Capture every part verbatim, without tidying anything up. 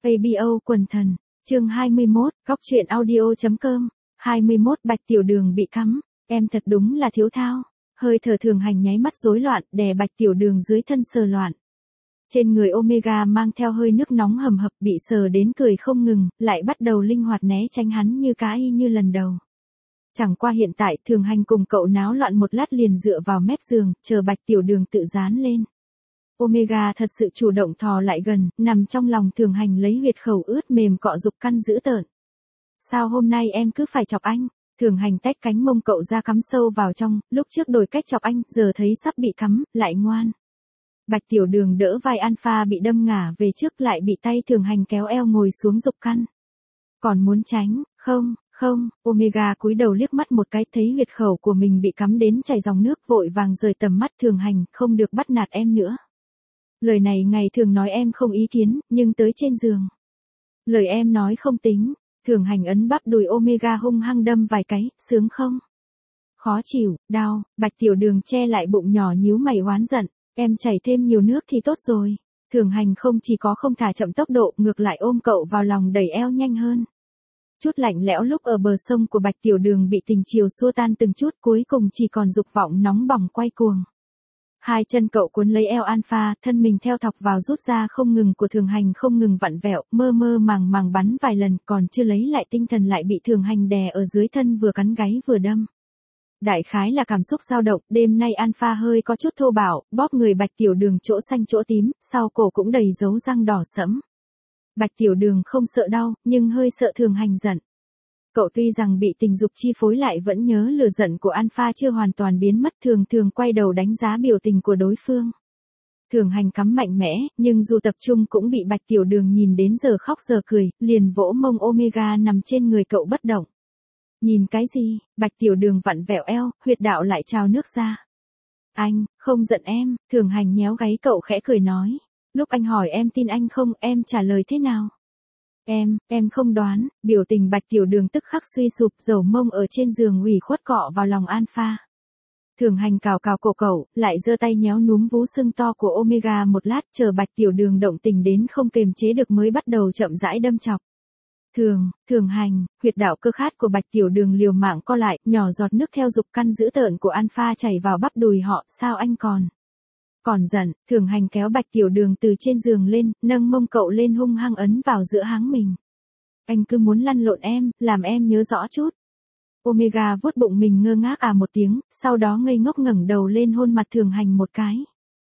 a bê o quần thần, chương hai mươi mốt, góc truyện audio.com, hai mươi mốt Bạch Tiểu Đường bị cắm, em thật đúng là thiếu thao, hơi thở Thường Hành nháy mắt rối loạn, đè Bạch Tiểu Đường dưới thân sờ loạn. Trên người Omega mang theo hơi nước nóng hầm hập bị sờ đến cười không ngừng, lại bắt đầu linh hoạt né tránh hắn như cá y như lần đầu. Chẳng qua hiện tại Thường Hành cùng cậu náo loạn một lát liền dựa vào mép giường, chờ Bạch Tiểu Đường tự dán lên. Omega thật sự chủ động thò lại gần, nằm trong lòng Thường Hành lấy huyệt khẩu ướt mềm cọ dục căn dữ tợn. Sao hôm nay em cứ phải chọc anh? Thường Hành tách cánh mông cậu ra cắm sâu vào trong, lúc trước đổi cách chọc anh, giờ thấy sắp bị cắm, lại ngoan. Bạch Tiểu Đường đỡ vai Alpha bị đâm ngả về trước lại bị tay Thường Hành kéo eo ngồi xuống dục căn. Còn muốn tránh, không, không, Omega cúi đầu liếc mắt một cái thấy huyệt khẩu của mình bị cắm đến chảy dòng nước vội vàng rời tầm mắt Thường Hành, không được bắt nạt em nữa. Lời này ngày thường nói em không ý kiến, nhưng tới trên giường. Lời em nói không tính, Thường Hành ấn bắp đùi Omega hung hăng đâm vài cái, sướng không? Khó chịu, đau, Bạch Tiểu Đường che lại bụng nhỏ nhíu mày oán giận, em chảy thêm nhiều nước thì tốt rồi. Thường Hành không chỉ có không thả chậm tốc độ, ngược lại ôm cậu vào lòng đẩy eo nhanh hơn. Chút lạnh lẽo lúc ở bờ sông của Bạch Tiểu Đường bị tình chiều xua tan từng chút, cuối cùng chỉ còn dục vọng nóng bỏng quay cuồng. Hai chân cậu cuốn lấy eo Alpha, thân mình theo thọc vào rút ra không ngừng của Thường Hành không ngừng vặn vẹo, mơ mơ màng màng bắn vài lần, còn chưa lấy lại tinh thần lại bị Thường Hành đè ở dưới thân vừa cắn gáy vừa đâm. Đại khái là cảm xúc dao động, đêm nay Alpha hơi có chút thô bạo, bóp người Bạch Tiểu Đường chỗ xanh chỗ tím, sau cổ cũng đầy dấu răng đỏ sẫm. Bạch Tiểu Đường không sợ đau, nhưng hơi sợ Thường Hành giận. Cậu tuy rằng bị tình dục chi phối lại vẫn nhớ lửa giận của Alpha chưa hoàn toàn biến mất, thường thường quay đầu đánh giá biểu tình của đối phương. Thường Hành cắm mạnh mẽ, nhưng dù tập trung cũng bị Bạch Tiểu Đường nhìn đến giờ khóc giờ cười, liền vỗ mông Omega nằm trên người cậu bất động. Nhìn cái gì? Bạch Tiểu Đường vặn vẹo eo, huyệt đạo lại trào nước ra. Anh, không giận em, Thường Hành nhéo gáy cậu khẽ cười nói. Lúc anh hỏi em tin anh không, em trả lời thế nào? Em, em không đoán, biểu tình Bạch Tiểu Đường tức khắc suy sụp, dầu mông ở trên giường ủy khuất cọ vào lòng Alpha. Thường Hành cào cào cổ cậu, lại giơ tay nhéo núm vú sưng to của Omega một lát, chờ Bạch Tiểu Đường động tình đến không kềm chế được mới bắt đầu chậm rãi đâm chọc. Thường, Thường Hành, huyệt đạo cơ khát của Bạch Tiểu Đường liều mạng co lại, nhỏ giọt nước theo dục căn dữ tợn của Alpha chảy vào bắp đùi họ, sao anh còn? Còn giận, Thường Hành kéo Bạch Tiểu Đường từ trên giường lên, nâng mông cậu lên hung hăng ấn vào giữa háng mình. Anh cứ muốn lăn lộn em, làm em nhớ rõ chút. Omega vuốt bụng mình ngơ ngác à một tiếng, sau đó ngây ngốc ngẩng đầu lên hôn mặt Thường Hành một cái.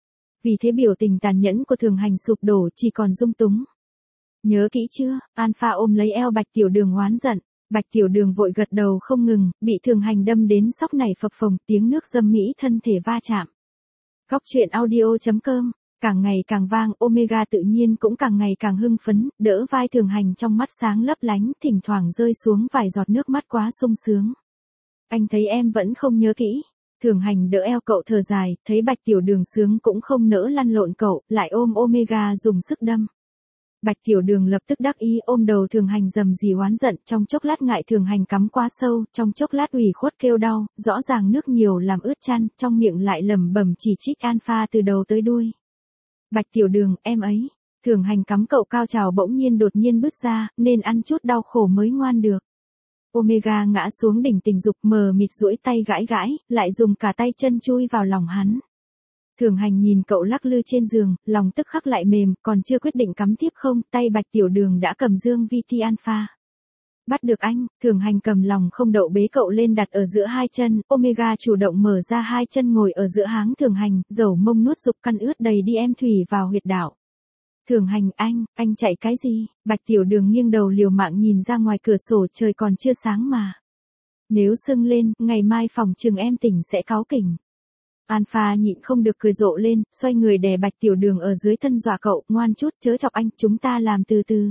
Vì thế biểu tình tàn nhẫn của Thường Hành sụp đổ chỉ còn dung túng. Nhớ kỹ chưa? Alpha ôm lấy eo Bạch Tiểu Đường oán giận. Bạch Tiểu Đường vội gật đầu không ngừng, bị Thường Hành đâm đến sóc nảy phập phồng, tiếng nước dâm mỹ thân thể va chạm. Góc truyện audio.com, càng ngày càng vang, Omega tự nhiên cũng càng ngày càng hưng phấn, đỡ vai Thường Hành trong mắt sáng lấp lánh, thỉnh thoảng rơi xuống vài giọt nước mắt quá sung sướng. Anh thấy em vẫn không nhớ kỹ. Thường Hành đỡ eo cậu thở dài, thấy Bạch Tiểu Đường sướng cũng không nỡ lăn lộn cậu, lại ôm Omega dùng sức đâm. Bạch Tiểu Đường lập tức đắc ý ôm đầu Thường Hành rầm rì oán giận, trong chốc lát ngại Thường Hành cắm quá sâu, trong chốc lát ủy khuất kêu đau, rõ ràng nước nhiều làm ướt chăn, trong miệng lại lẩm bẩm chỉ trích Alpha từ đầu tới đuôi. Bạch Tiểu Đường, em ấy, Thường Hành cắm cậu cao trào bỗng nhiên đột nhiên bứt ra, nên ăn chút đau khổ mới ngoan được. Omega ngã xuống đỉnh tình dục mờ mịt duỗi tay gãi gãi, lại dùng cả tay chân chui vào lòng hắn. Thường Hành nhìn cậu lắc lư trên giường, lòng tức khắc lại mềm, còn chưa quyết định cắm tiếp không, tay Bạch Tiểu Đường đã cầm dương vê tê Alpha. Bắt được anh, Thường Hành cầm lòng không đậu bế cậu lên đặt ở giữa hai chân, Omega chủ động mở ra hai chân ngồi ở giữa háng Thường Hành, dầu mông nuốt dục căn ướt đầy đi em thủy vào huyệt đạo. Thường Hành, anh, anh chạy cái gì? Bạch Tiểu Đường nghiêng đầu liều mạng nhìn ra ngoài cửa sổ, trời còn chưa sáng mà. Nếu sưng lên, ngày mai phòng trường em tỉnh sẽ cáu kỉnh. Alpha nhịn không được cười rộ lên, xoay người đè Bạch Tiểu Đường ở dưới thân dọa cậu, ngoan chút chớ chọc anh, chúng ta làm từ từ.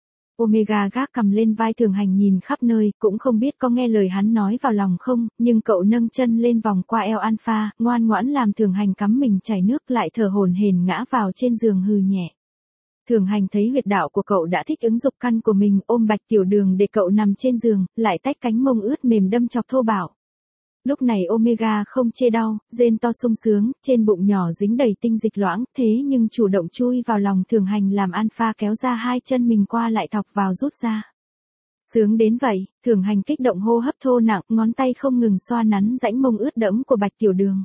Omega gác cầm lên vai Thường Hành nhìn khắp nơi, cũng không biết có nghe lời hắn nói vào lòng không, nhưng cậu nâng chân lên vòng qua eo Alpha, ngoan ngoãn làm Thường Hành cắm mình chảy nước lại thở hổn hển ngã vào trên giường hừ nhẹ. Thường Hành thấy huyệt đạo của cậu đã thích ứng dục căn của mình, ôm Bạch Tiểu Đường để cậu nằm trên giường, lại tách cánh mông ướt mềm đâm chọc thô bạo. Lúc này Omega không chê đau, rên to sung sướng, trên bụng nhỏ dính đầy tinh dịch loãng, thế nhưng chủ động chui vào lòng Thường Hành làm Alpha kéo ra hai chân mình qua lại thọc vào rút ra. Sướng đến vậy, Thường Hành kích động hô hấp thô nặng, ngón tay không ngừng xoa nắn rãnh mông ướt đẫm của Bạch Tiểu Đường.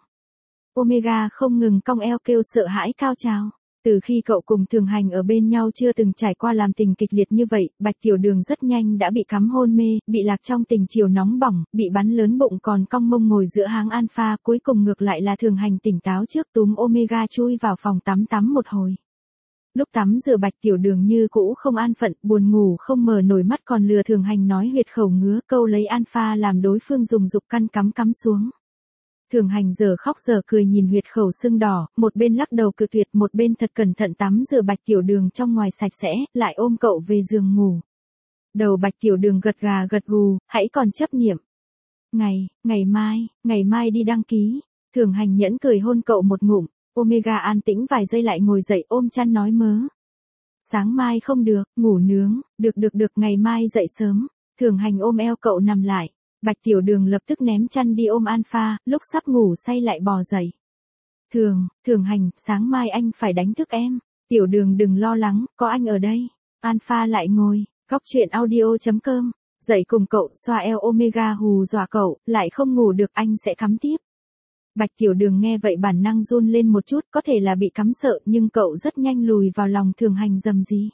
Omega không ngừng cong eo kêu sợ hãi cao trào. Từ khi cậu cùng Thường Hành ở bên nhau chưa từng trải qua làm tình kịch liệt như vậy, Bạch Tiểu Đường rất nhanh đã bị cắm hôn mê, bị lạc trong tình chiều nóng bỏng, bị bắn lớn bụng còn cong mông ngồi giữa háng Alpha, cuối cùng ngược lại là Thường Hành tỉnh táo trước túm Omega chui vào phòng tắm tắm một hồi. Lúc tắm rửa Bạch Tiểu Đường như cũ không an phận, buồn ngủ không mở nổi mắt còn lừa Thường Hành nói huyệt khẩu ngứa, câu lấy Alpha làm đối phương dùng dục căn cắm cắm xuống. Thường Hành giờ khóc giờ cười nhìn huyệt khẩu sưng đỏ, một bên lắc đầu cự tuyệt, một bên thật cẩn thận tắm rửa Bạch Tiểu Đường trong ngoài sạch sẽ, lại ôm cậu về giường ngủ. Đầu Bạch Tiểu Đường gật gà gật gù, hãy còn chấp niệm. Ngày, ngày mai, ngày mai đi đăng ký. Thường Hành nhẫn cười hôn cậu một ngụm, Omega an tĩnh vài giây lại ngồi dậy ôm chăn nói mớ. Sáng mai không được, ngủ nướng, được được được ngày mai dậy sớm. Thường Hành ôm eo cậu nằm lại. Bạch Tiểu Đường lập tức ném chăn đi ôm Alpha, lúc sắp ngủ say lại bò dậy. Thường, Thường Hành, sáng mai anh phải đánh thức em. Tiểu Đường đừng lo lắng, có anh ở đây. Alpha lại ngồi, góc chuyện audio chấm com, dậy cùng cậu xoa eo Omega hù dọa cậu, lại không ngủ được anh sẽ cắm tiếp. Bạch Tiểu Đường nghe vậy bản năng run lên một chút, có thể là bị cắm sợ nhưng cậu rất nhanh lùi vào lòng Thường Hành rầm rì.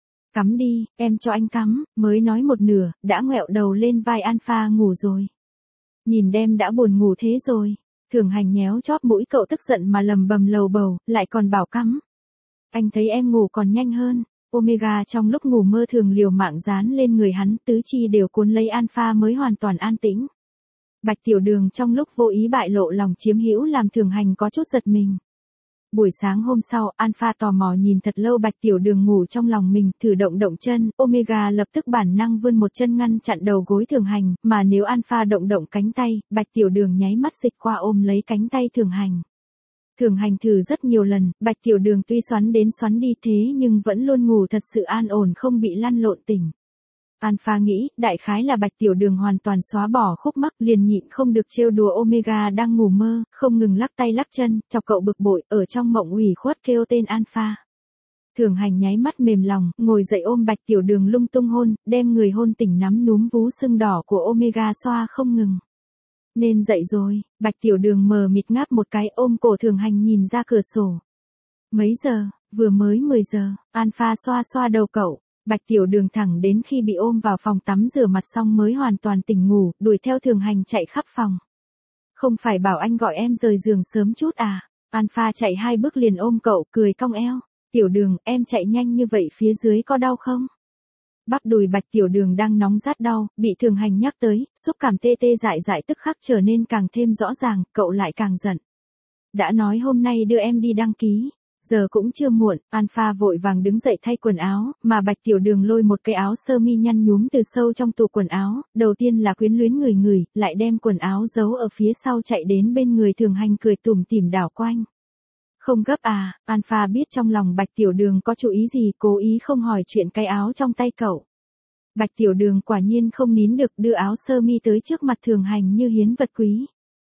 Cắm đi, em cho anh cắm, mới nói một nửa, đã ngoẹo đầu lên vai Alpha ngủ rồi. Nhìn đêm đã buồn ngủ thế rồi. Thường Hành nhéo chóp mũi cậu tức giận mà lầm bầm lầu bầu, lại còn bảo cắm. Anh thấy em ngủ còn nhanh hơn. Omega trong lúc ngủ mơ thường liều mạng dán lên người hắn, tứ chi đều cuốn lấy Alpha mới hoàn toàn an tĩnh. Bạch Tiểu Đường trong lúc vô ý bại lộ lòng chiếm hữu làm Thường Hành có chút giật mình. Buổi sáng hôm sau, Alpha tò mò nhìn thật lâu Bạch Tiểu Đường ngủ trong lòng mình, thử động động chân, Omega lập tức bản năng vươn một chân ngăn chặn đầu gối Thường Hành, mà nếu Alpha động động cánh tay, Bạch Tiểu Đường nháy mắt dịch qua ôm lấy cánh tay Thường Hành. Thường Hành thử rất nhiều lần, Bạch Tiểu Đường tuy xoắn đến xoắn đi thế nhưng vẫn luôn ngủ thật sự an ổn không bị lăn lộn tỉnh. Alpha nghĩ, đại khái là Bạch Tiểu Đường hoàn toàn xóa bỏ khúc mắc liền nhịn không được trêu đùa Omega đang ngủ mơ, không ngừng lắc tay lắc chân, chọc cậu bực bội, ở trong mộng ủy khuất kêu tên Alpha. Thường Hành nháy mắt mềm lòng, ngồi dậy ôm Bạch Tiểu Đường lung tung hôn, đem người hôn tỉnh nắm núm vú sưng đỏ của Omega xoa không ngừng. Nên dậy rồi, Bạch Tiểu Đường mờ mịt ngáp một cái ôm cổ Thường Hành nhìn ra cửa sổ. Mấy giờ, vừa mới mười giờ, Alpha xoa xoa đầu cậu. Bạch Tiểu Đường thẳng đến khi bị ôm vào phòng tắm rửa mặt xong mới hoàn toàn tỉnh ngủ, đuổi theo Thường Hành chạy khắp phòng. Không phải bảo anh gọi em rời giường sớm chút à? Alpha chạy hai bước liền ôm cậu, cười cong eo. Tiểu Đường, em chạy nhanh như vậy phía dưới có đau không? Bắp đùi Bạch Tiểu Đường đang nóng rát đau, bị Thường Hành nhắc tới, xúc cảm tê tê dại dại tức khắc trở nên càng thêm rõ ràng, cậu lại càng giận. Đã nói hôm nay đưa em đi đăng ký. Giờ cũng chưa muộn, Alpha vội vàng đứng dậy thay quần áo, mà Bạch Tiểu Đường lôi một cái áo sơ mi nhăn nhúm từ sâu trong tủ quần áo, đầu tiên là quyến luyến người người, lại đem quần áo giấu ở phía sau chạy đến bên người Thường Hành cười tủm tỉm đảo quanh. Không gấp à, Alpha biết trong lòng Bạch Tiểu Đường có chú ý gì, cố ý không hỏi chuyện cái áo trong tay cậu. Bạch Tiểu Đường quả nhiên không nín được đưa áo sơ mi tới trước mặt Thường Hành như hiến vật quý.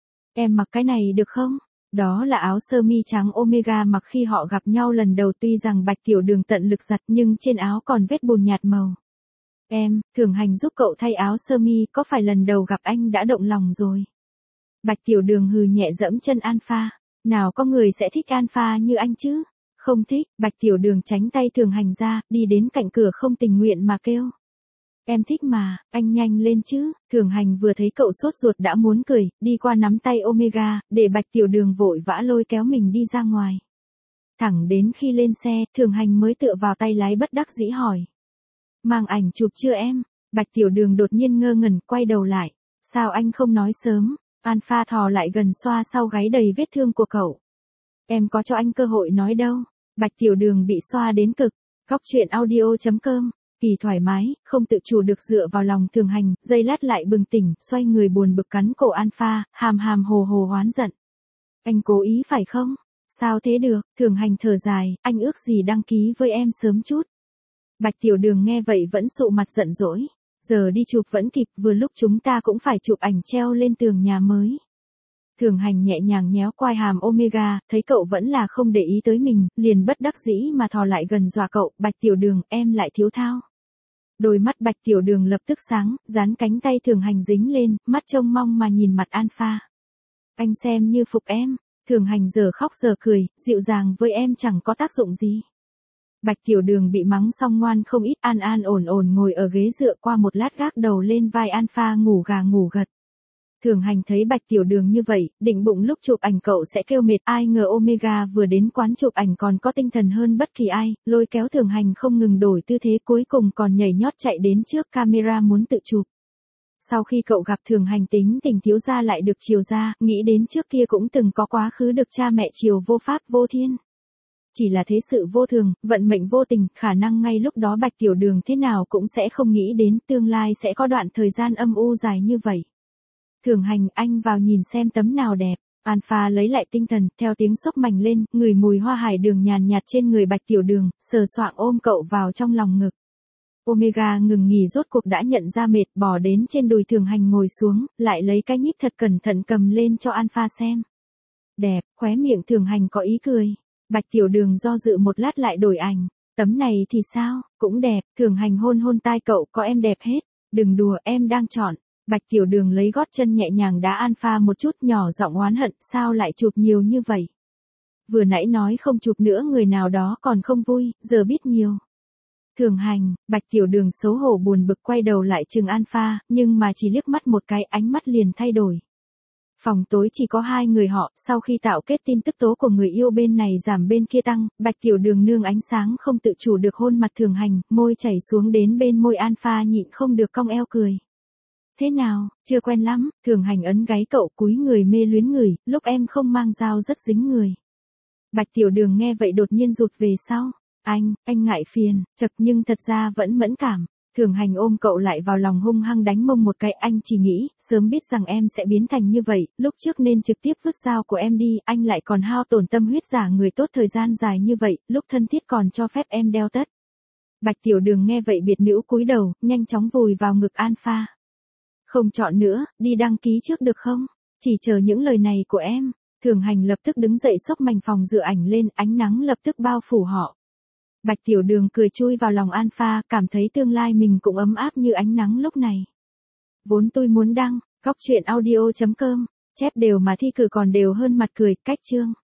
Em mặc cái này được không? Đó là áo sơ mi trắng Omega mặc khi họ gặp nhau lần đầu, tuy rằng Bạch Tiểu Đường tận lực giặt nhưng trên áo còn vết bùn nhạt màu. Em, Thường Hành giúp cậu thay áo sơ mi, có phải lần đầu gặp anh đã động lòng rồi? Bạch Tiểu Đường hừ nhẹ dẫm chân Alpha. Nào có người sẽ thích Alpha như anh chứ? Không thích, Bạch Tiểu Đường tránh tay Thường Hành ra, đi đến cạnh cửa không tình nguyện mà kêu. Em thích mà, anh nhanh lên chứ. Thường Hành vừa thấy cậu sốt ruột đã muốn cười, đi qua nắm tay Omega, để Bạch Tiểu Đường vội vã lôi kéo mình đi ra ngoài. Thẳng đến khi lên xe, Thường Hành mới tựa vào tay lái bất đắc dĩ hỏi. Mang ảnh chụp chưa em? Bạch Tiểu Đường đột nhiên ngơ ngẩn quay đầu lại. Sao anh không nói sớm? Alpha thò lại gần xoa sau gáy đầy vết thương của cậu. Em có cho anh cơ hội nói đâu. Bạch Tiểu Đường bị xoa đến cực. Góc chuyện audio chấm com. Kỳ thoải mái, không tự chủ được dựa vào lòng Thường Hành, giây lát lại bừng tỉnh, xoay người buồn bực cắn cổ Alpha, hàm hàm hồ hồ oán giận. Anh cố ý phải không? Sao thế được? Thường Hành thở dài, anh ước gì đăng ký với em sớm chút. Bạch Tiểu Đường nghe vậy vẫn sụ mặt giận dỗi. Giờ đi chụp vẫn kịp, vừa lúc chúng ta cũng phải chụp ảnh treo lên tường nhà mới. Thường Hành nhẹ nhàng nhéo quai hàm Omega, thấy cậu vẫn là không để ý tới mình, liền bất đắc dĩ mà thò lại gần dọa cậu, Bạch Tiểu Đường, em lại thiếu thao. Đôi mắt Bạch Tiểu Đường lập tức sáng, dán cánh tay Thường Hành dính lên, mắt trông mong mà nhìn mặt Alpha. Anh xem như phục em. Thường Hành giờ khóc giờ cười, dịu dàng với em chẳng có tác dụng gì. Bạch Tiểu Đường bị mắng xong ngoan không ít, an an ổn ổn ngồi ở ghế dựa, qua một lát gác đầu lên vai Alpha ngủ gà ngủ gật. Thường Hành thấy Bạch Tiểu Đường như vậy, định bụng lúc chụp ảnh cậu sẽ kêu mệt, ai ngờ Omega vừa đến quán chụp ảnh còn có tinh thần hơn bất kỳ ai, lôi kéo Thường Hành không ngừng đổi tư thế, cuối cùng còn nhảy nhót chạy đến trước camera muốn tự chụp. Sau khi cậu gặp Thường Hành tính tình thiếu gia lại được chiều ra, nghĩ đến trước kia cũng từng có quá khứ được cha mẹ chiều vô pháp vô thiên. Chỉ là thế sự vô thường, vận mệnh vô tình, khả năng ngay lúc đó Bạch Tiểu Đường thế nào cũng sẽ không nghĩ đến tương lai sẽ có đoạn thời gian âm u dài như vậy. Thường Hành, anh vào nhìn xem tấm nào đẹp. Alpha lấy lại tinh thần, theo tiếng xốc mảnh lên, ngửi mùi hoa hải đường nhàn nhạt trên người Bạch Tiểu Đường, sờ soạng ôm cậu vào trong lòng ngực. Omega ngừng nghỉ rốt cuộc đã nhận ra mệt, bỏ đến trên đùi Thường Hành ngồi xuống, lại lấy cái nhíp thật cẩn thận cầm lên cho Alpha xem. Đẹp, khóe miệng Thường Hành có ý cười. Bạch Tiểu Đường do dự một lát lại đổi ảnh. Tấm này thì sao, cũng đẹp. Thường Hành hôn hôn tai cậu, có em đẹp hết. Đừng đùa, em đang chọn. Bạch Tiểu Đường lấy gót chân nhẹ nhàng đá Alpha một chút, nhỏ giọng oán hận, sao lại chụp nhiều như vậy. Vừa nãy nói không chụp nữa người nào đó còn không vui, giờ biết nhiều. Thường Hành, Bạch Tiểu Đường xấu hổ buồn bực quay đầu lại chừng Alpha, nhưng mà chỉ liếc mắt một cái ánh mắt liền thay đổi. Phòng tối chỉ có hai người họ, sau khi tạo kết tin tức tố của người yêu bên này giảm bên kia tăng, Bạch Tiểu Đường nương ánh sáng không tự chủ được hôn mặt Thường Hành, môi chảy xuống đến bên môi Alpha nhịn không được cong eo cười. Thế nào, chưa quen lắm, Thường Hành ấn gáy cậu cúi người mê luyến người, lúc em không mang dao rất dính người. Bạch Tiểu Đường nghe vậy đột nhiên rụt về sau. Anh, anh ngại phiền, chật nhưng thật ra vẫn mẫn cảm. Thường Hành ôm cậu lại vào lòng hung hăng đánh mông một cái, anh chỉ nghĩ, sớm biết rằng em sẽ biến thành như vậy, lúc trước nên trực tiếp vứt dao của em đi, anh lại còn hao tổn tâm huyết giả người tốt thời gian dài như vậy, lúc thân thiết còn cho phép em đeo tất. Bạch Tiểu Đường nghe vậy biệt nữ cúi đầu, nhanh chóng vùi vào ngực Alpha. Không chọn nữa, đi đăng ký trước được không? Chỉ chờ những lời này của em. Thường Hành lập tức đứng dậy xốc mảnh phòng dựa ảnh lên, ánh nắng lập tức bao phủ họ. Bạch Tiểu Đường cười chui vào lòng Alpha, cảm thấy tương lai mình cũng ấm áp như ánh nắng lúc này. Vốn tôi muốn đăng, góc truyện audio chấm com, chép đều mà thi cử còn đều hơn mặt cười, cách chương.